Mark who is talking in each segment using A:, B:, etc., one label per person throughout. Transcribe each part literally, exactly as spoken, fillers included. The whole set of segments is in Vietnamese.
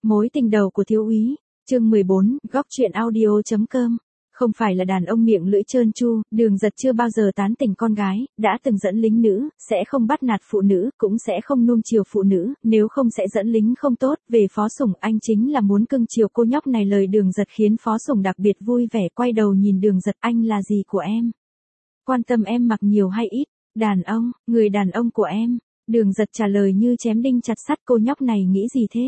A: Mối tình đầu của thiếu úy, chương mười bốn, góc truyện audio chấm com. Không phải là đàn ông miệng lưỡi trơn tru, Đường Giật chưa bao giờ tán tỉnh con gái, đã từng dẫn lính nữ, sẽ không bắt nạt phụ nữ, cũng sẽ không nuông chiều phụ nữ, nếu không sẽ dẫn lính không tốt. Về Phó Sủng, anh chính là muốn cưng chiều cô nhóc này. Lời Đường Giật khiến Phó Sủng đặc biệt vui vẻ, quay đầu nhìn Đường Giật, anh là gì của em? Quan tâm em mặc nhiều hay ít? Đàn ông, người đàn ông của em. Đường Giật trả lời như chém đinh chặt sắt, cô nhóc này nghĩ gì thế?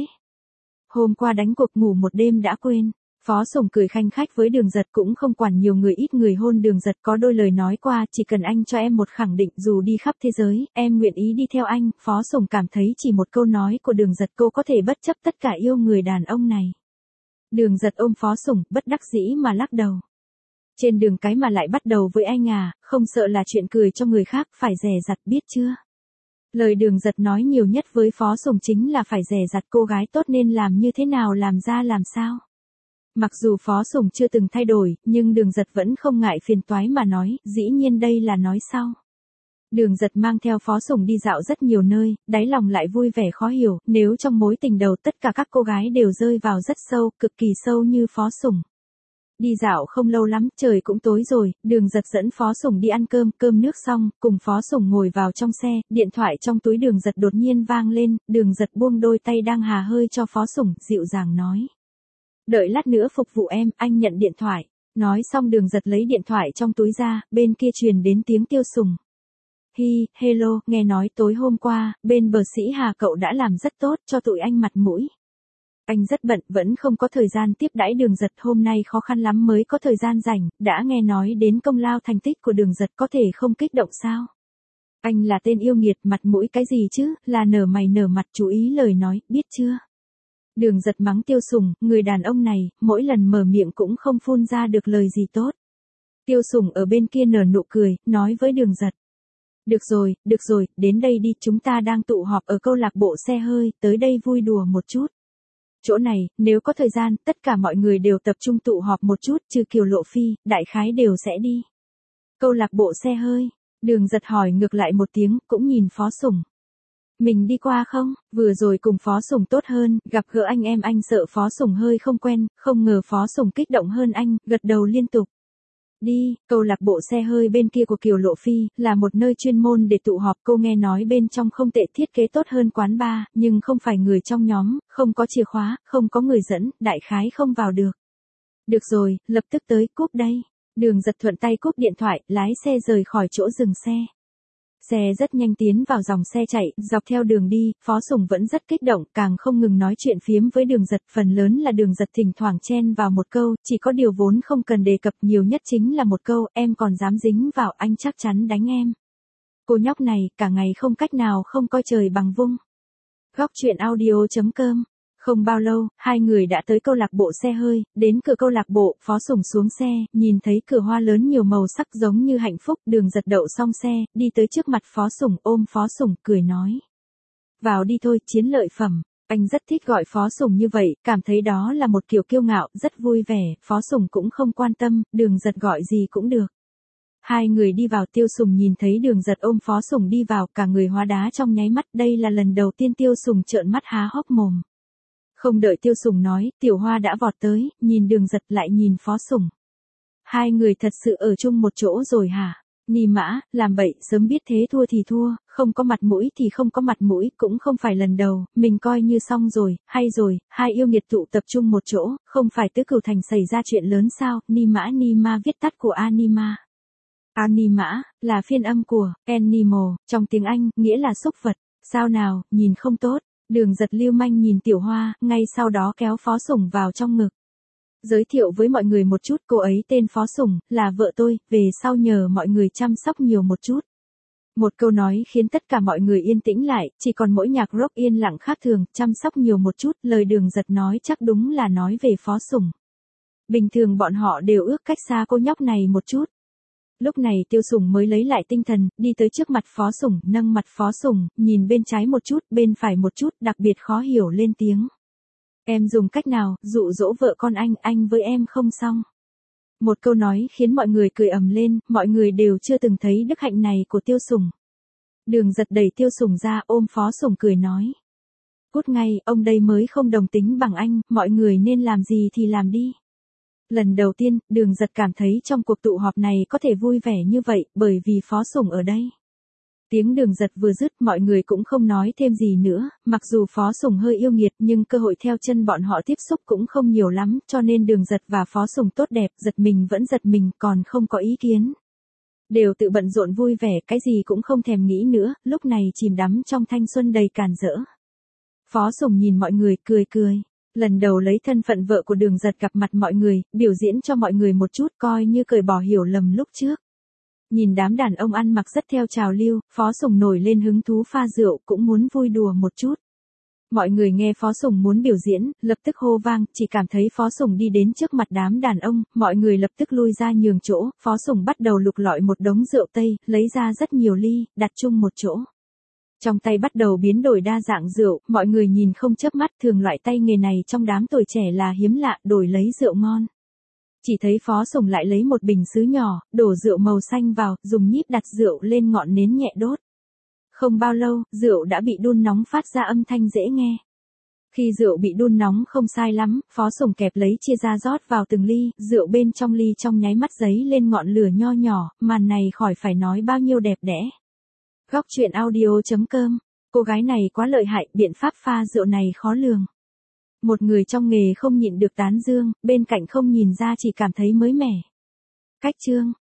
A: Hôm qua đánh cuộc ngủ một đêm đã quên. Phó Sủng cười khanh khách với Đường Giật, cũng không quản nhiều người ít người hôn Đường Giật, có đôi lời nói qua, chỉ cần anh cho em một khẳng định, dù đi khắp thế giới, em nguyện ý đi theo anh. Phó Sủng cảm thấy chỉ một câu nói của Đường Giật cô có thể bất chấp tất cả yêu người đàn ông này. Đường Giật ôm Phó Sủng, bất đắc dĩ mà lắc đầu. Trên đường cái mà lại bắt đầu với anh à, không sợ là chuyện cười cho người khác, phải dè dặt biết chưa? Lời Đường Giật nói nhiều nhất với Phó Sủng chính là phải dè dặt cô gái tốt nên làm như thế nào làm ra làm sao. Mặc dù Phó Sủng chưa từng thay đổi, nhưng Đường Giật vẫn không ngại phiền toái mà nói, dĩ nhiên đây là nói sau. Đường Giật mang theo Phó Sủng đi dạo rất nhiều nơi, đáy lòng lại vui vẻ khó hiểu, nếu trong mối tình đầu tất cả các cô gái đều rơi vào rất sâu, cực kỳ sâu như Phó Sủng. Đi dạo không lâu lắm, trời cũng tối rồi, Đường Giật dẫn Phó Sủng đi ăn cơm, cơm nước xong, cùng Phó Sủng ngồi vào trong xe, điện thoại trong túi Đường Giật đột nhiên vang lên, Đường Giật buông đôi tay đang hà hơi cho Phó Sủng, dịu dàng nói. Đợi lát nữa phục vụ em, anh nhận điện thoại. Nói xong Đường Giật lấy điện thoại trong túi ra, bên kia truyền đến tiếng Tiêu Sùng. Hi, hello, nghe nói tối hôm qua, bên bờ Sĩ Hà cậu đã làm rất tốt cho tụi anh mặt mũi. Anh rất bận, vẫn không có thời gian tiếp đãi Đường Giật, hôm nay khó khăn lắm mới có thời gian rảnh, đã nghe nói đến công lao thành tích của Đường Giật, có thể không kích động sao? Anh là tên yêu nghiệt, mặt mũi cái gì chứ, là nở mày nở mặt, chú ý lời nói, biết chưa? Đường Giật mắng Tiêu Sùng, người đàn ông này, mỗi lần mở miệng cũng không phun ra được lời gì tốt. Tiêu Sùng ở bên kia nở nụ cười, nói với Đường Giật. Được rồi, được rồi, đến đây đi, chúng ta đang tụ họp ở câu lạc bộ xe hơi, tới đây vui đùa một chút. Chỗ này, nếu có thời gian, tất cả mọi người đều tập trung tụ họp một chút, trừ Kiều Lộ Phi, đại khái đều sẽ đi. Câu lạc bộ xe hơi, Đường Giật hỏi ngược lại một tiếng, cũng nhìn Phó Sủng. Mình đi qua không? Vừa rồi cùng Phó Sủng tốt hơn, gặp gỡ anh em anh sợ Phó Sủng hơi không quen, không ngờ Phó Sủng kích động hơn anh, gật đầu liên tục. Đi, câu lạc bộ xe hơi bên kia của Kiều Lộ Phi, là một nơi chuyên môn để tụ họp, cô nghe nói bên trong không tệ, thiết kế tốt hơn quán bar, nhưng không phải người trong nhóm, không có chìa khóa, không có người dẫn, đại khái không vào được. Được rồi, lập tức tới, cúp đây. Đường Giật thuận tay cúp điện thoại, lái xe rời khỏi chỗ dừng xe. Xe rất nhanh tiến vào dòng xe chạy, dọc theo đường đi, Phó Sủng vẫn rất kích động, càng không ngừng nói chuyện phiếm với Đường Giật, phần lớn là Đường Giật thỉnh thoảng chen vào một câu, chỉ có điều vốn không cần đề cập nhiều nhất chính là một câu, em còn dám dính vào anh chắc chắn đánh em. Cô nhóc này, cả ngày không cách nào không coi trời bằng vung. Góc truyện audio chấm com. Không bao lâu, hai người đã tới câu lạc bộ xe hơi, đến cửa câu lạc bộ, Phó Sủng xuống xe, nhìn thấy cửa hoa lớn nhiều màu sắc giống như hạnh phúc, Đường Giật đậu xong xe, đi tới trước mặt Phó Sủng, ôm Phó Sủng, cười nói. Vào đi thôi, chiến lợi phẩm. Anh rất thích gọi Phó Sủng như vậy, cảm thấy đó là một kiểu kiêu ngạo, rất vui vẻ, Phó Sủng cũng không quan tâm, Đường Giật gọi gì cũng được. Hai người đi vào, Tiêu Sùng nhìn thấy Đường Giật ôm Phó Sủng đi vào, cả người hóa đá trong nháy mắt, đây là lần đầu tiên Tiêu Sùng trợn mắt há hốc mồm. Không đợi Tiêu Sùng nói, Tiểu Hoa đã vọt tới, nhìn Đường Giật lại nhìn Phó Sủng. Hai người thật sự ở chung một chỗ rồi hả? Ni mã, làm bậy, sớm biết thế thua thì thua, không có mặt mũi thì không có mặt mũi, cũng không phải lần đầu, mình coi như xong rồi, hay rồi, hai yêu nghiệt tụ tập trung một chỗ, không phải Tứ Cửu Thành xảy ra chuyện lớn sao? Ni mã Ni ma viết tắt của Anima. Anima, là phiên âm của animal, trong tiếng Anh, nghĩa là súc vật. Sao nào, nhìn không tốt. Đường Giật lưu manh nhìn Tiểu Hoa, ngay sau đó kéo Phó Sủng vào trong ngực. Giới thiệu với mọi người một chút, cô ấy tên Phó Sủng, là vợ tôi, về sau nhờ mọi người chăm sóc nhiều một chút. Một câu nói khiến tất cả mọi người yên tĩnh lại, chỉ còn mỗi nhạc rock yên lặng khác thường, chăm sóc nhiều một chút, lời Đường Giật nói chắc đúng là nói về Phó Sủng. Bình thường bọn họ đều ước cách xa cô nhóc này một chút. Lúc này Tiêu Sùng mới lấy lại tinh thần, đi tới trước mặt Phó Sủng, nâng mặt Phó Sủng, nhìn bên trái một chút, bên phải một chút, đặc biệt khó hiểu lên tiếng. Em dùng cách nào, dụ dỗ vợ con anh, anh với em không xong. Một câu nói khiến mọi người cười ầm lên, mọi người đều chưa từng thấy đức hạnh này của Tiêu Sùng. Đường Giật đẩy Tiêu Sùng ra, ôm Phó Sủng cười nói. cút ngay, ông đây mới không đồng tính bằng anh, mọi người nên làm gì thì làm đi. Lần đầu tiên, Đường Giật cảm thấy trong cuộc tụ họp này có thể vui vẻ như vậy, bởi vì Phó Sủng ở đây. Tiếng Đường Giật vừa dứt, mọi người cũng không nói thêm gì nữa, mặc dù Phó Sủng hơi yêu nghiệt nhưng cơ hội theo chân bọn họ tiếp xúc cũng không nhiều lắm, cho nên Đường Giật và Phó Sủng tốt đẹp, giật mình vẫn giật mình, còn không có ý kiến. Đều tự bận rộn vui vẻ, cái gì cũng không thèm nghĩ nữa, lúc này chìm đắm trong thanh xuân đầy càn rỡ. Phó Sủng nhìn mọi người, cười cười. Lần đầu lấy thân phận vợ của Đường Giật gặp mặt mọi người, biểu diễn cho mọi người một chút, coi như cởi bỏ hiểu lầm lúc trước. Nhìn đám đàn ông ăn mặc rất theo trào lưu, Phó Sủng nổi lên hứng thú pha rượu, cũng muốn vui đùa một chút. Mọi người nghe Phó Sủng muốn biểu diễn, lập tức hô vang, chỉ cảm thấy Phó Sủng đi đến trước mặt đám đàn ông, mọi người lập tức lui ra nhường chỗ, Phó Sủng bắt đầu lục lọi một đống rượu Tây, lấy ra rất nhiều ly, đặt chung một chỗ. Trong tay bắt đầu biến đổi đa dạng rượu, mọi người nhìn không chớp mắt, thường loại tay nghề này trong đám tuổi trẻ là hiếm lạ, đổi lấy rượu ngon. Chỉ thấy Phó Sủng lại lấy một bình sứ nhỏ, đổ rượu màu xanh vào, dùng nhíp đặt rượu lên ngọn nến nhẹ đốt. Không bao lâu, rượu đã bị đun nóng phát ra âm thanh dễ nghe. Khi rượu bị đun nóng không sai lắm, Phó Sủng kẹp lấy chia ra rót vào từng ly, rượu bên trong ly trong nháy mắt giấy lên ngọn lửa nho nhỏ, màn này khỏi phải nói bao nhiêu đẹp đẽ. Góc truyện audio chấm com, cô gái này quá lợi hại, biện pháp pha rượu này khó lường. Một người trong nghề không nhịn được tán dương, bên cạnh không nhìn ra chỉ cảm thấy mới mẻ. Cách chương